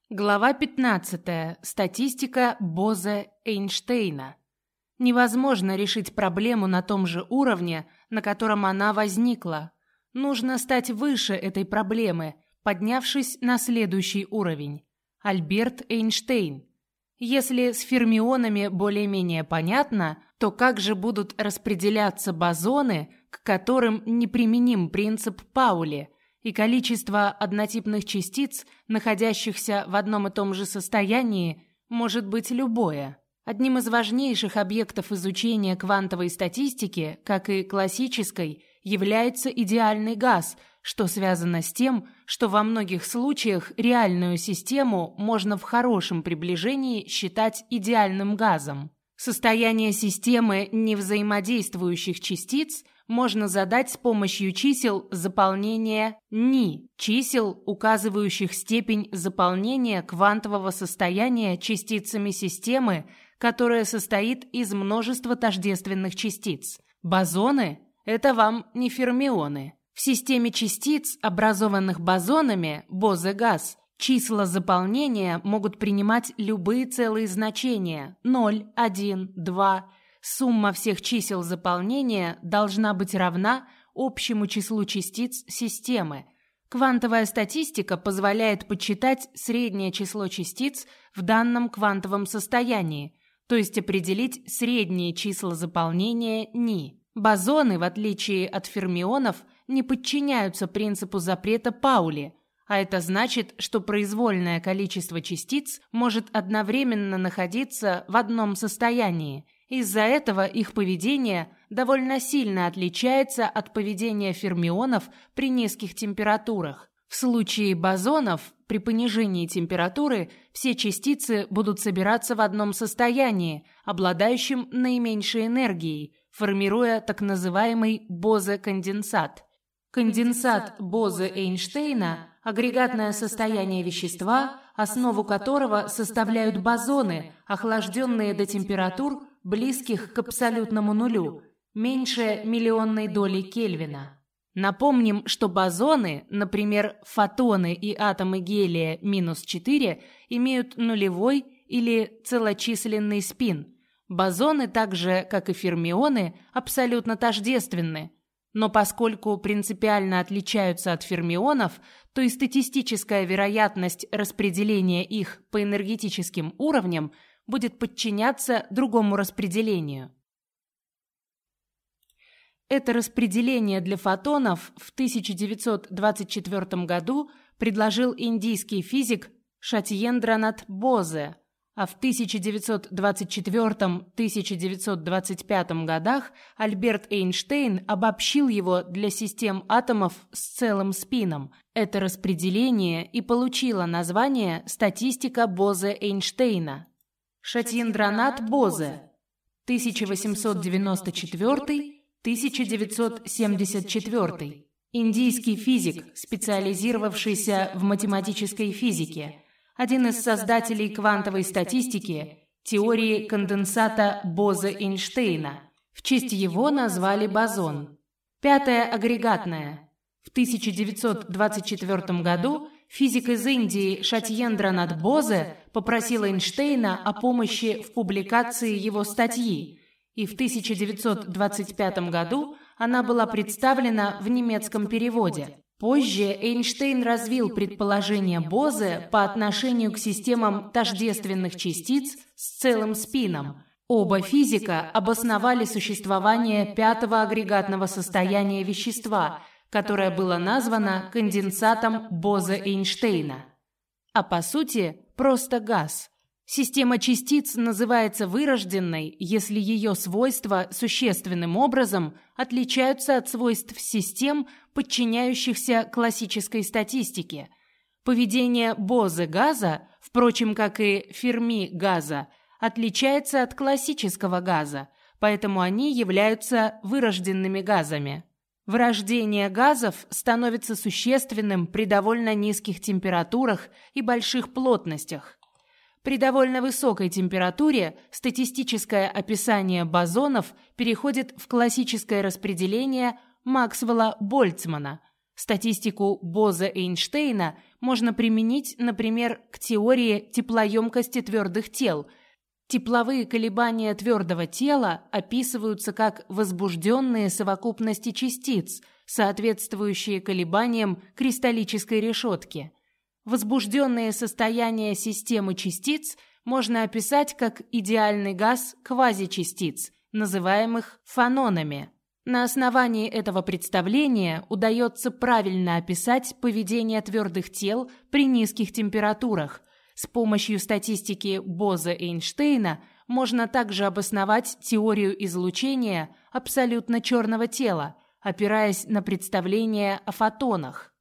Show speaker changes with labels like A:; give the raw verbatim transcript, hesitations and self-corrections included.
A: Глава пятнадцатая. Статистика Бозе-Эйнштейна. Невозможно решить проблему на том же уровне, на котором она возникла. Нужно стать выше этой проблемы, поднявшись на следующий уровень. Альберт Эйнштейн. Если с фермионами более-менее понятно, то как же будут распределяться бозоны, к которым неприменим принцип Паули, и количество однотипных частиц, находящихся в одном и том же состоянии, может быть любое. Одним из важнейших объектов изучения квантовой статистики, как и классической, является идеальный газ, что связано с тем, что во многих случаях реальную систему можно в хорошем приближении считать идеальным газом. Состояние системы невзаимодействующих частиц можно задать с помощью чисел заполнения ни, чисел, указывающих степень заполнения квантового состояния частицами системы, которая состоит из множества тождественных частиц. Бозоны – это вам не фермионы. В системе частиц, образованных бозонами, Бозе-газ, числа заполнения могут принимать любые целые значения – ноль, один, два. Сумма всех чисел заполнения должна быть равна общему числу частиц системы. Квантовая статистика позволяет подсчитать среднее число частиц в данном квантовом состоянии, то есть определить средние числа заполнения ни. Бозоны, в отличие от фермионов, не подчиняются принципу запрета Паули, а это значит, что произвольное количество частиц может одновременно находиться в одном состоянии. Из-за этого их поведение довольно сильно отличается от поведения фермионов при низких температурах. В случае бозонов, при понижении температуры, все частицы будут собираться в одном состоянии, обладающем наименьшей энергией, формируя так называемый Бозе-конденсат. Конденсат Бозе-Эйнштейна – агрегатное состояние вещества, основу которого составляют бозоны, охлажденные до температур, близких к абсолютному нулю, меньше миллионной доли Кельвина. Напомним, что бозоны, например, фотоны и атомы гелия минус четыре, имеют нулевой или целочисленный спин. Бозоны, так же, как и фермионы, абсолютно тождественны. Но поскольку принципиально отличаются от фермионов, то и статистическая вероятность распределения их по энергетическим уровням будет подчиняться другому распределению. Это распределение для фотонов в тысяча девятьсот двадцать четвёртом году предложил индийский физик Сатьендранат Бозе, а в тысяча девятьсот двадцать четвёртом — тысяча девятьсот двадцать пятом годах Альберт Эйнштейн обобщил его для систем атомов с целым спином. Это распределение и получило название «Статистика Бозе-Эйнштейна». Сатьендранат Бозе, тысяча восемьсот девяносто четвёртый — тысяча девятьсот семьдесят четвёртый. Индийский физик, специализировавшийся в математической физике, один из создателей квантовой статистики, теории конденсата Бозе-Эйнштейна. В честь его назвали бозон. Пятое агрегатное. В тысяча девятьсот двадцать четвёртом году физик из Индии Сатьендранат Бозе попросил Эйнштейна о помощи в публикации его статьи, и в тысяча девятьсот двадцать пятом году она была представлена в немецком переводе. Позже Эйнштейн развил предположение Бозе по отношению к системам тождественных частиц с целым спином. Оба физика обосновали существование пятого агрегатного состояния вещества, которое было названо конденсатом Бозе-Эйнштейна. А по сути, просто газ. Система частиц называется вырожденной, если ее свойства существенным образом отличаются от свойств систем, подчиняющихся классической статистике. Поведение Бозе-газа, впрочем, как и Ферми-газа, отличается от классического газа, поэтому они являются вырожденными газами. Вырождение газов становится существенным при довольно низких температурах и больших плотностях. При довольно высокой температуре статистическое описание бозонов переходит в классическое распределение Максвелла-Больцмана. Статистику Боза-Эйнштейна можно применить, например, к теории теплоемкости твердых тел. Тепловые колебания твердого тела описываются как возбужденные совокупности частиц, соответствующие колебаниям кристаллической решетки. Возбужденные состояния системы частиц можно описать как идеальный газ квазичастиц, называемых фононами. На основании этого представления удается правильно описать поведение твердых тел при низких температурах. С помощью статистики Боза-Эйнштейна можно также обосновать теорию излучения абсолютно черного тела, опираясь на представление о фотонах.